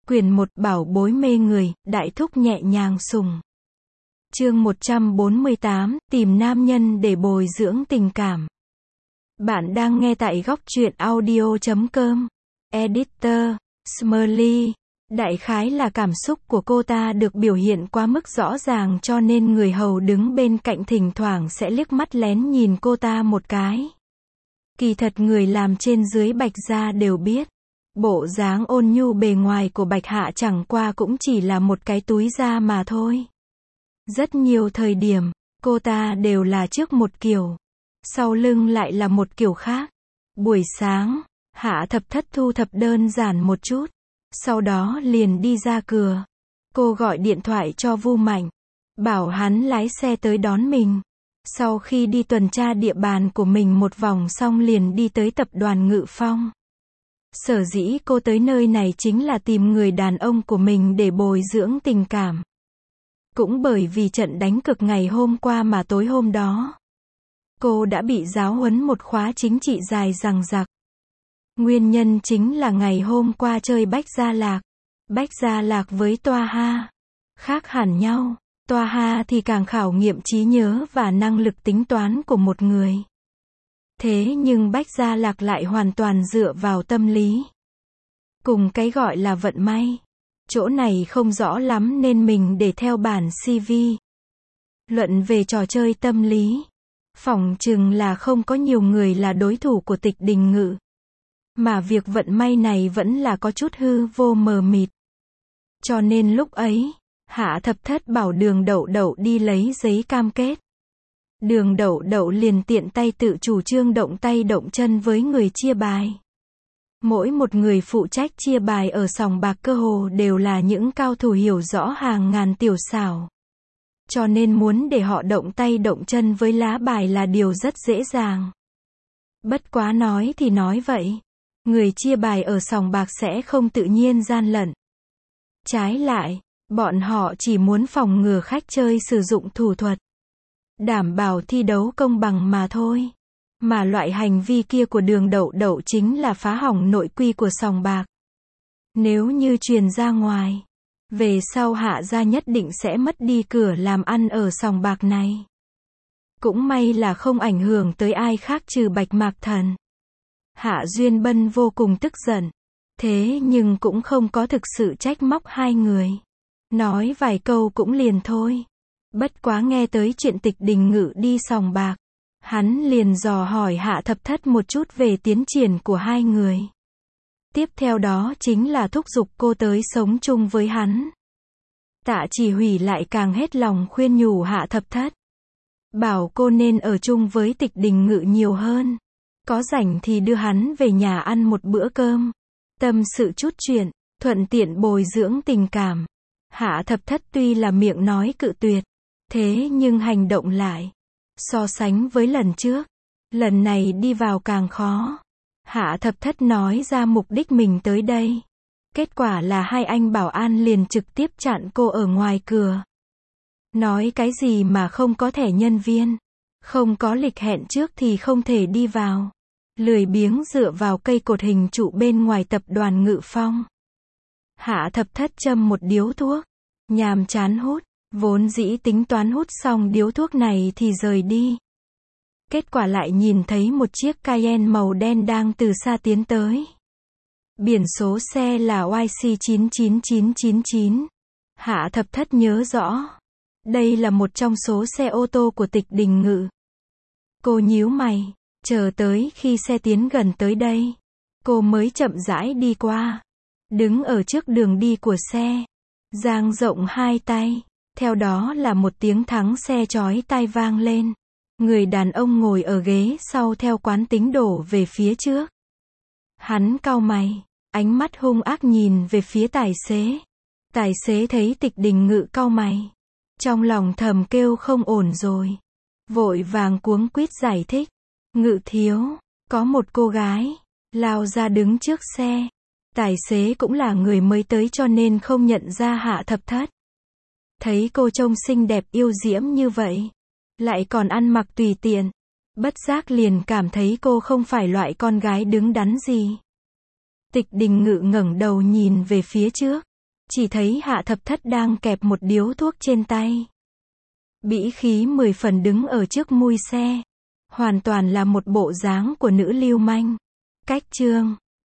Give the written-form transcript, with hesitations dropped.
Quyển 1 Bảo bối mê người, đại thúc nhẹ nhàng sùng. Chương 148, tìm nam nhân để bồi dưỡng tình cảm. Bạn đang nghe tại góc truyện audio.com. Editor, Smiley. Đại khái là cảm xúc của cô ta được biểu hiện quá mức rõ ràng cho nên người hầu đứng bên cạnh thỉnh thoảng sẽ liếc mắt lén nhìn cô ta một cái. Kỳ thật người làm trên dưới Bạch gia đều biết. Bộ dáng ôn nhu bề ngoài của Bạch Hạ chẳng qua cũng chỉ là một cái túi da mà thôi. Rất nhiều thời điểm, cô ta đều là trước một kiểu, sau lưng lại là một kiểu khác. Buổi sáng, Hạ Thập Thất thu thập đơn giản một chút, sau đó liền đi ra cửa. Cô gọi điện thoại cho Vu Mạnh, bảo hắn lái xe tới đón mình. Sau khi đi tuần tra địa bàn của mình một vòng xong liền đi tới tập đoàn Ngự Phong. Sở dĩ cô tới nơi này chính là tìm người đàn ông của mình để bồi dưỡng tình cảm. Cũng bởi vì trận đánh cực ngày hôm qua mà tối hôm đó, cô đã bị giáo huấn một khóa chính trị dài dằng dặc. Nguyên nhân chính là ngày hôm qua chơi Bách Gia Lạc. Bách Gia Lạc với Toa Ha khác hẳn nhau. Toa Ha thì càng khảo nghiệm trí nhớ và năng lực tính toán của một người. Thế nhưng Bách Gia Lạc lại hoàn toàn dựa vào tâm lý. Cùng cái gọi là vận may. Chỗ này không rõ lắm nên mình để theo bản CV. Luận về trò chơi tâm lý, phỏng chừng là không có nhiều người là đối thủ của Tịch Đình Ngự. Mà việc vận may này vẫn là có chút hư vô mờ mịt. Cho nên lúc ấy, Hạ Thập Thất bảo Đường Đậu Đậu đi lấy giấy cam kết. Đường Đậu Đậu liền tiện tay tự chủ trương động tay động chân với người chia bài. Mỗi một người phụ trách chia bài ở sòng bạc cơ hồ đều là những cao thủ hiểu rõ hàng ngàn tiểu xảo. Cho nên muốn để họ động tay động chân với lá bài là điều rất dễ dàng. Bất quá nói thì nói vậy, người chia bài ở sòng bạc sẽ không tự nhiên gian lận. Trái lại, bọn họ chỉ muốn phòng ngừa khách chơi sử dụng thủ thuật, đảm bảo thi đấu công bằng mà thôi. Mà loại hành vi kia của Đường Đậu Đậu chính là phá hỏng nội quy của sòng bạc. Nếu như truyền ra ngoài, về sau Hạ gia nhất định sẽ mất đi cửa làm ăn ở sòng bạc này. Cũng may là không ảnh hưởng tới ai khác trừ Bạch Mạc Thần. Hạ Duyên Bân vô cùng tức giận. Thế nhưng cũng không có thực sự trách móc hai người. Nói vài câu cũng liền thôi. Bất quá nghe tới chuyện Tịch Đình Ngự đi sòng bạc, hắn liền dò hỏi Hạ Thập Thất một chút về tiến triển của hai người. Tiếp theo đó chính là thúc giục cô tới sống chung với hắn. Tạ Chỉ Hủy lại càng hết lòng khuyên nhủ Hạ Thập Thất, bảo cô nên ở chung với Tịch Đình Ngự nhiều hơn. Có rảnh thì đưa hắn về nhà ăn một bữa cơm, tâm sự chút chuyện, thuận tiện bồi dưỡng tình cảm. Hạ Thập Thất tuy là miệng nói cự tuyệt, thế nhưng hành động lại. So sánh với lần trước, lần này đi vào càng khó. Hạ Thập Thất nói ra mục đích mình tới đây. Kết quả là hai anh bảo an liền trực tiếp chặn cô ở ngoài cửa. Nói cái gì mà không có thẻ nhân viên, không có lịch hẹn trước thì không thể đi vào. Lười biếng dựa vào cây cột hình trụ bên ngoài tập đoàn Ngự Phong. Hạ Thập Thất châm một điếu thuốc, nhàm chán hút. Vốn dĩ tính toán hút xong điếu thuốc này thì rời đi. Kết quả lại nhìn thấy một chiếc Cayenne màu đen đang từ xa tiến tới. Biển số xe là YC99999. Hạ Thập Thất nhớ rõ. Đây là một trong số xe ô tô của Tịch Đình Ngự. Cô nhíu mày, chờ tới khi xe tiến gần tới đây, cô mới chậm rãi đi qua. Đứng ở trước đường đi của xe, dang rộng hai tay. Theo đó là một tiếng thắng xe chói tai vang lên. Người đàn ông ngồi ở ghế sau theo quán tính đổ về phía trước. Hắn cau mày, ánh mắt hung ác nhìn về phía tài xế. Tài xế thấy Tịch Đình Ngự cau mày, trong lòng thầm kêu không ổn rồi. Vội vàng cuống quýt giải thích. Ngự thiếu, có một cô gái lao ra đứng trước xe. Tài xế cũng là người mới tới cho nên không nhận ra Hạ Thập Thất. Thấy cô trông xinh đẹp yêu diễm như vậy, lại còn ăn mặc tùy tiện, bất giác liền cảm thấy cô không phải loại con gái đứng đắn gì. Tịch Đình Ngự ngẩng đầu nhìn về phía trước, Chỉ thấy Hạ Thập Thất đang kẹp một điếu thuốc trên tay. Bĩ khí 10 phần đứng ở trước mui xe. Hoàn toàn là một bộ dáng của nữ lưu manh. Cách chương